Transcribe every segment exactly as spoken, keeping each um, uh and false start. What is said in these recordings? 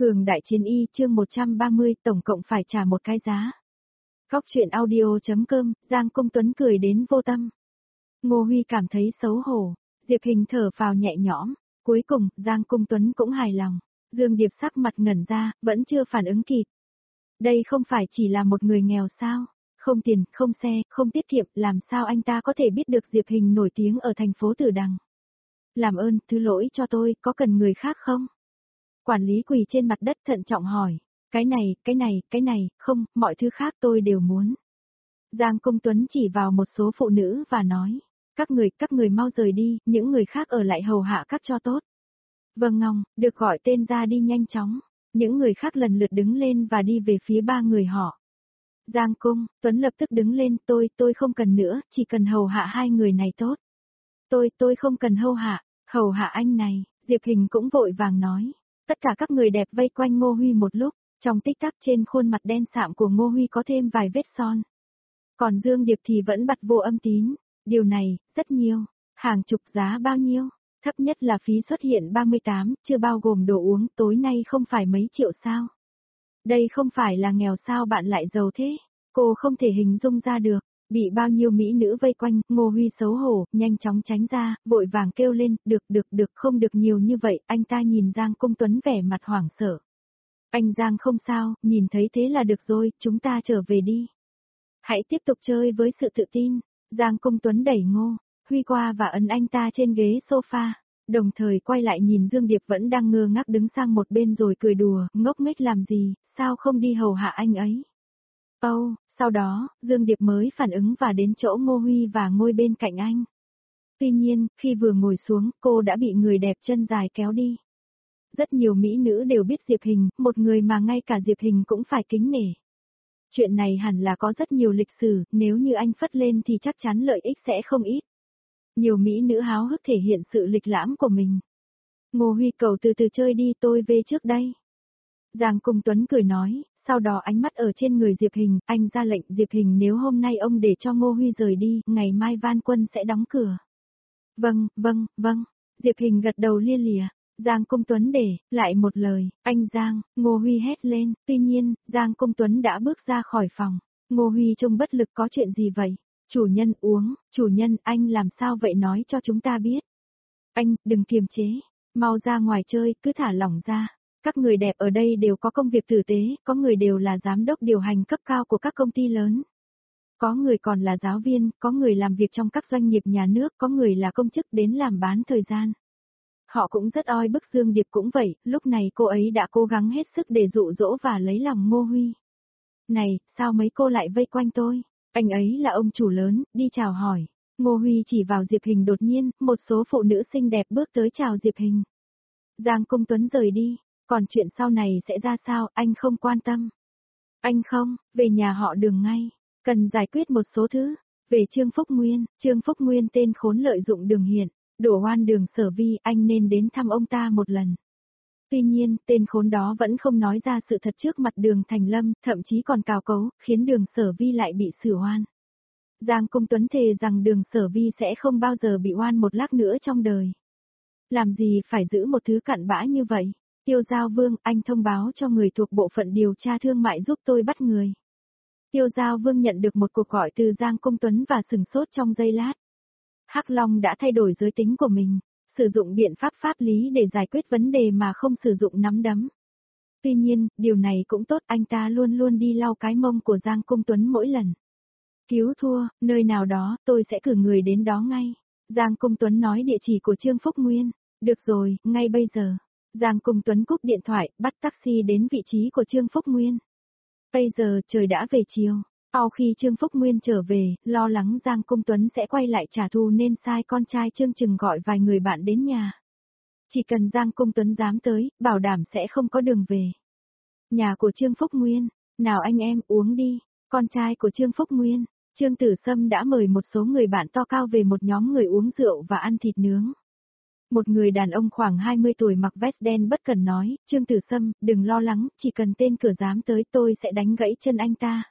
Cường đại chiến y chương một trăm ba mươi tổng cộng phải trả một cái giá. Góc truyện audio.com, Giang Công Tuấn cười đến vô tâm. Ngô Huy cảm thấy xấu hổ, Diệp Hình thở phào nhẹ nhõm, cuối cùng Giang Công Tuấn cũng hài lòng. Dương Điệp sắc mặt ngẩn ra, vẫn chưa phản ứng kịp. Đây không phải chỉ là một người nghèo sao? Không tiền, không xe, không tiết kiệm, làm sao anh ta có thể biết được Diệp Hình nổi tiếng ở thành phố Tử Đằng? Làm ơn, thứ lỗi cho tôi, có cần người khác không? Quản lý quỳ trên mặt đất thận trọng hỏi, cái này, cái này, cái này, không, mọi thứ khác tôi đều muốn. Giang Công Tuấn chỉ vào một số phụ nữ và nói, các người, các người mau rời đi, những người khác ở lại hầu hạ các cho tốt. Vâng Ngong, được gọi tên ra đi nhanh chóng, những người khác lần lượt đứng lên và đi về phía ba người họ. Giang Công Tuấn lập tức đứng lên, tôi, tôi không cần nữa, chỉ cần hầu hạ hai người này tốt. Tôi, tôi không cần hầu hạ, hầu hạ anh này, Diệp Hình cũng vội vàng nói. Tất cả các người đẹp vây quanh Ngô Huy một lúc, trong tích tắc trên khuôn mặt đen sạm của Ngô Huy có thêm vài vết son. Còn Dương Điệp thì vẫn bật vô âm tín, điều này, rất nhiều, hàng chục giá bao nhiêu, thấp nhất là phí xuất hiện ba mươi tám, chưa bao gồm đồ uống, tối nay không phải mấy triệu sao. Đây không phải là nghèo sao bạn lại giàu thế, cô không thể hình dung ra được. Bị bao nhiêu mỹ nữ vây quanh, Ngô Huy xấu hổ, nhanh chóng tránh ra, vội vàng kêu lên, được được được không được nhiều như vậy, anh ta nhìn Giang Công Tuấn vẻ mặt hoảng sợ. Anh Giang không sao, nhìn thấy thế là được rồi, chúng ta trở về đi. Hãy tiếp tục chơi với sự tự tin, Giang Công Tuấn đẩy Ngô Huy qua và ấn anh ta trên ghế sofa, đồng thời quay lại nhìn Dương Điệp vẫn đang ngơ ngác đứng sang một bên rồi cười đùa, ngốc nghếch làm gì, sao không đi hầu hạ anh ấy. Âu, oh, sau đó, Dương Điệp mới phản ứng và đến chỗ Ngô Huy và ngồi bên cạnh anh. Tuy nhiên, khi vừa ngồi xuống, cô đã bị người đẹp chân dài kéo đi. Rất nhiều mỹ nữ đều biết Diệp Hình, một người mà ngay cả Diệp Hình cũng phải kính nể. Chuyện này hẳn là có rất nhiều lịch sử, nếu như anh phất lên thì chắc chắn lợi ích sẽ không ít. Nhiều mỹ nữ háo hức thể hiện sự lịch lãm của mình. Ngô Huy cậu từ từ chơi đi, tôi về trước đây. Giang Công Tuấn cười nói. Sau đó ánh mắt ở trên người Diệp Hình, anh ra lệnh Diệp Hình nếu hôm nay ông để cho Ngô Huy rời đi, ngày mai Van Quân sẽ đóng cửa. Vâng, vâng, vâng, Diệp Hình gật đầu lia lịa, Giang Công Tuấn để, lại một lời, anh Giang, Ngô Huy hét lên, tuy nhiên, Giang Công Tuấn đã bước ra khỏi phòng, Ngô Huy trông bất lực có chuyện gì vậy? Chủ nhân uống, chủ nhân anh làm sao vậy nói cho chúng ta biết. Anh, đừng kiềm chế, mau ra ngoài chơi, cứ thả lỏng ra. Các người đẹp ở đây đều có công việc tử tế, có người đều là giám đốc điều hành cấp cao của các công ty lớn. Có người còn là giáo viên, có người làm việc trong các doanh nghiệp nhà nước, có người là công chức đến làm bán thời gian. Họ cũng rất oi bức. Dương Điệp cũng vậy, lúc này cô ấy đã cố gắng hết sức để dụ dỗ và lấy lòng Ngô Huy. Này, sao mấy cô lại vây quanh tôi? Anh ấy là ông chủ lớn, đi chào hỏi. Ngô Huy chỉ vào Diệp Hình đột nhiên, một số phụ nữ xinh đẹp bước tới chào Diệp Hình. Giang Công Tuấn rời đi. Còn chuyện sau này sẽ ra sao, anh không quan tâm. Anh không, về nhà họ Đường ngay, cần giải quyết một số thứ. Về Trương Phúc Nguyên, Trương Phúc Nguyên tên khốn lợi dụng Đường Hiện, đổ oan Đường Sở Vi, anh nên đến thăm ông ta một lần. Tuy nhiên, tên khốn đó vẫn không nói ra sự thật trước mặt Đường Thành Lâm, thậm chí còn cào cấu, khiến Đường Sở Vi lại bị xử oan. Giang Công Tuấn thề rằng Đường Sở Vi sẽ không bao giờ bị oan một lát nữa trong đời. Làm gì phải giữ một thứ cặn bã như vậy? Tiêu Giao Vương, anh thông báo cho người thuộc bộ phận điều tra thương mại giúp tôi bắt người. Tiêu Giao Vương nhận được một cuộc gọi từ Giang Công Tuấn và sừng sốt trong giây lát. Hắc Long đã thay đổi giới tính của mình, sử dụng biện pháp pháp lý để giải quyết vấn đề mà không sử dụng nắm đấm. Tuy nhiên, điều này cũng tốt, anh ta luôn luôn đi lau cái mông của Giang Công Tuấn mỗi lần. Cứu thua, nơi nào đó, tôi sẽ cử người đến đó ngay. Giang Công Tuấn nói địa chỉ của Trương Phúc Nguyên. Được rồi, ngay bây giờ. Giang Công Tuấn cúp điện thoại, bắt taxi đến vị trí của Trương Phúc Nguyên. Bây giờ trời đã về chiều. Sau khi Trương Phúc Nguyên trở về, lo lắng Giang Công Tuấn sẽ quay lại trả thù nên sai con trai Trương Trừng gọi vài người bạn đến nhà. Chỉ cần Giang Công Tuấn dám tới, bảo đảm sẽ không có đường về. Nhà của Trương Phúc Nguyên, nào anh em uống đi, con trai của Trương Phúc Nguyên, Trương Tử Sâm đã mời một số người bạn to cao về một nhóm người uống rượu và ăn thịt nướng. Một người đàn ông khoảng hai mươi tuổi mặc vest đen bất cần nói, Trương Tử Sâm, đừng lo lắng, chỉ cần tên cửa dám tới tôi sẽ đánh gãy chân anh ta.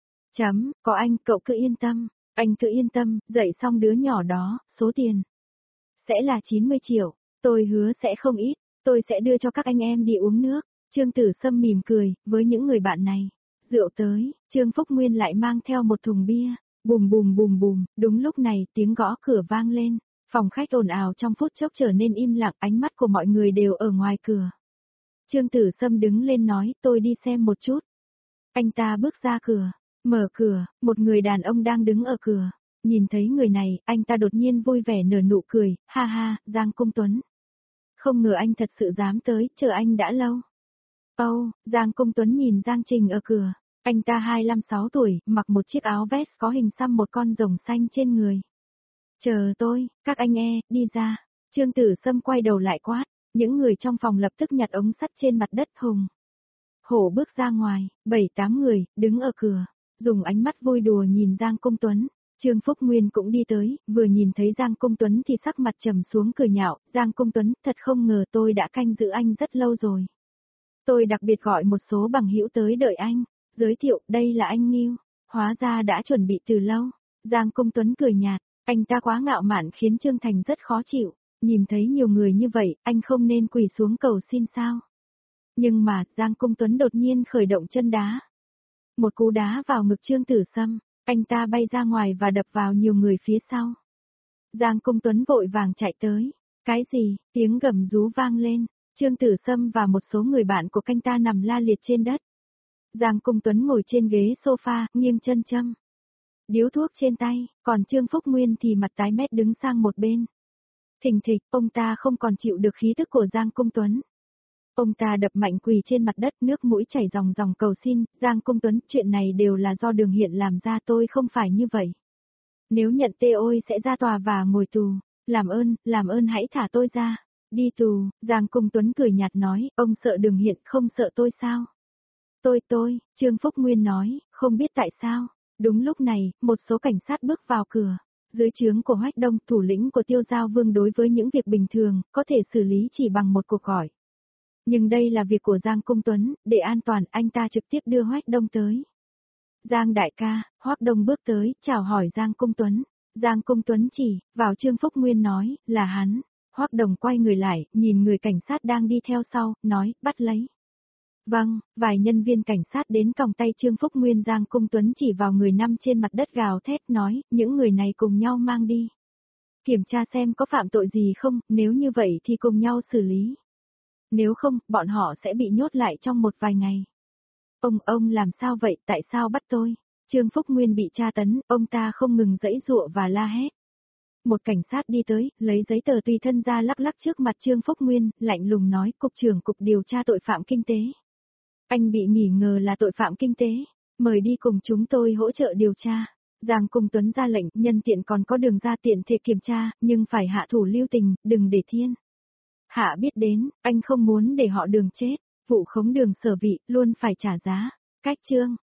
Chấm, có anh, cậu cứ yên tâm, anh cứ yên tâm, dạy xong đứa nhỏ đó, số tiền sẽ là chín mươi triệu, tôi hứa sẽ không ít, tôi sẽ đưa cho các anh em đi uống nước. Trương Tử Sâm mỉm cười, với những người bạn này. Rượu tới, Trương Phúc Nguyên lại mang theo một thùng bia. Bùm bùm bùm bùm, đúng lúc này tiếng gõ cửa vang lên. Phòng khách ồn ào trong phút chốc trở nên im lặng, ánh mắt của mọi người đều ở ngoài cửa. Trương Tử Sâm đứng lên nói, tôi đi xem một chút. Anh ta bước ra cửa, mở cửa, một người đàn ông đang đứng ở cửa. Nhìn thấy người này, anh ta đột nhiên vui vẻ nở nụ cười, ha ha, Giang Cung Tuấn. Không ngờ anh thật sự dám tới, chờ anh đã lâu. Âu, oh, Giang Cung Tuấn nhìn Giang Trình ở cửa. Anh ta hai mươi lăm sáu tuổi, mặc một chiếc áo vest có hình xăm một con rồng xanh trên người. Chờ tôi, các anh e, đi ra. Trương Tử Sâm quay đầu lại quát. Những người trong phòng lập tức nhặt ống sắt trên mặt đất hùng. Hổ bước ra ngoài, bảy tám người, đứng ở cửa. Dùng ánh mắt vui đùa nhìn Giang Cung Tuấn. Trương Phúc Nguyên cũng đi tới, vừa nhìn thấy Giang Cung Tuấn thì sắc mặt trầm xuống cười nhạo. Giang Cung Tuấn, thật không ngờ tôi đã canh giữ anh rất lâu rồi. Tôi đặc biệt gọi một số bằng hữu tới đợi anh. Giới thiệu, đây là anh Ngưu. Hóa ra đã chuẩn bị từ lâu. Giang Cung Tuấn cười nhạt, anh ta quá ngạo mạn khiến Trương Thành rất khó chịu. Nhìn thấy nhiều người như vậy, anh không nên quỳ xuống cầu xin sao. Nhưng mà, Giang Cung Tuấn đột nhiên khởi động chân đá. Một cú đá vào ngực Trương Tử Sâm, anh ta bay ra ngoài và đập vào nhiều người phía sau. Giang Cung Tuấn vội vàng chạy tới. Cái gì, tiếng gầm rú vang lên, Trương Tử Sâm và một số người bạn của anh ta nằm la liệt trên đất. Giang Cung Tuấn ngồi trên ghế sofa, nghiêng chân châm điếu thuốc trên tay, còn Trương Phúc Nguyên thì mặt tái mét đứng sang một bên. Thình thịch, ông ta không còn chịu được khí tức của Giang Cung Tuấn. Ông ta đập mạnh quỳ trên mặt đất, nước mũi chảy ròng ròng cầu xin, Giang Cung Tuấn, chuyện này đều là do Đường Hiện làm ra, tôi không phải như vậy. Nếu nhận tê ôi sẽ ra tòa và ngồi tù, làm ơn, làm ơn hãy thả tôi ra. Đi tù, Giang Cung Tuấn cười nhạt nói, ông sợ Đường Hiện không sợ tôi sao? Tôi tôi, Trương Phúc Nguyên nói, không biết tại sao. Đúng lúc này, một số cảnh sát bước vào cửa. Dưới trướng của Hoách Đông, thủ lĩnh của Tiêu Giao Vương đối với những việc bình thường, có thể xử lý chỉ bằng một cuộc gọi. Nhưng đây là việc của Giang Cung Tuấn, để an toàn anh ta trực tiếp đưa Hoách Đông tới. Giang đại ca, Hoách Đông bước tới, chào hỏi Giang Cung Tuấn. Giang Cung Tuấn chỉ, vào Trương Phúc Nguyên nói, là hắn. Hoách Đông quay người lại, nhìn người cảnh sát đang đi theo sau, nói, bắt lấy. Vâng, vài nhân viên cảnh sát đến còng tay Trương Phúc Nguyên. Giang Cung Tuấn chỉ vào người nằm trên mặt đất gào thét nói, những người này cùng nhau mang đi. Kiểm tra xem có phạm tội gì không, nếu như vậy thì cùng nhau xử lý. Nếu không, bọn họ sẽ bị nhốt lại trong một vài ngày. Ông, ông làm sao vậy, tại sao bắt tôi? Trương Phúc Nguyên bị tra tấn, ông ta không ngừng giãy giụa và la hét. Một cảnh sát đi tới, lấy giấy tờ tùy thân ra lắc lắc trước mặt Trương Phúc Nguyên, lạnh lùng nói, Cục trưởng Cục điều tra tội phạm kinh tế. Anh bị nghi ngờ là tội phạm kinh tế, mời đi cùng chúng tôi hỗ trợ điều tra. Giang Cung Tuấn ra lệnh, nhân tiện còn có Đường ra tiện thể kiểm tra, nhưng phải hạ thủ lưu tình, đừng để Thiên Hạ biết đến, anh không muốn để họ Đường chết, vụ khống Đường Sở Vị, luôn phải trả giá. Cách chương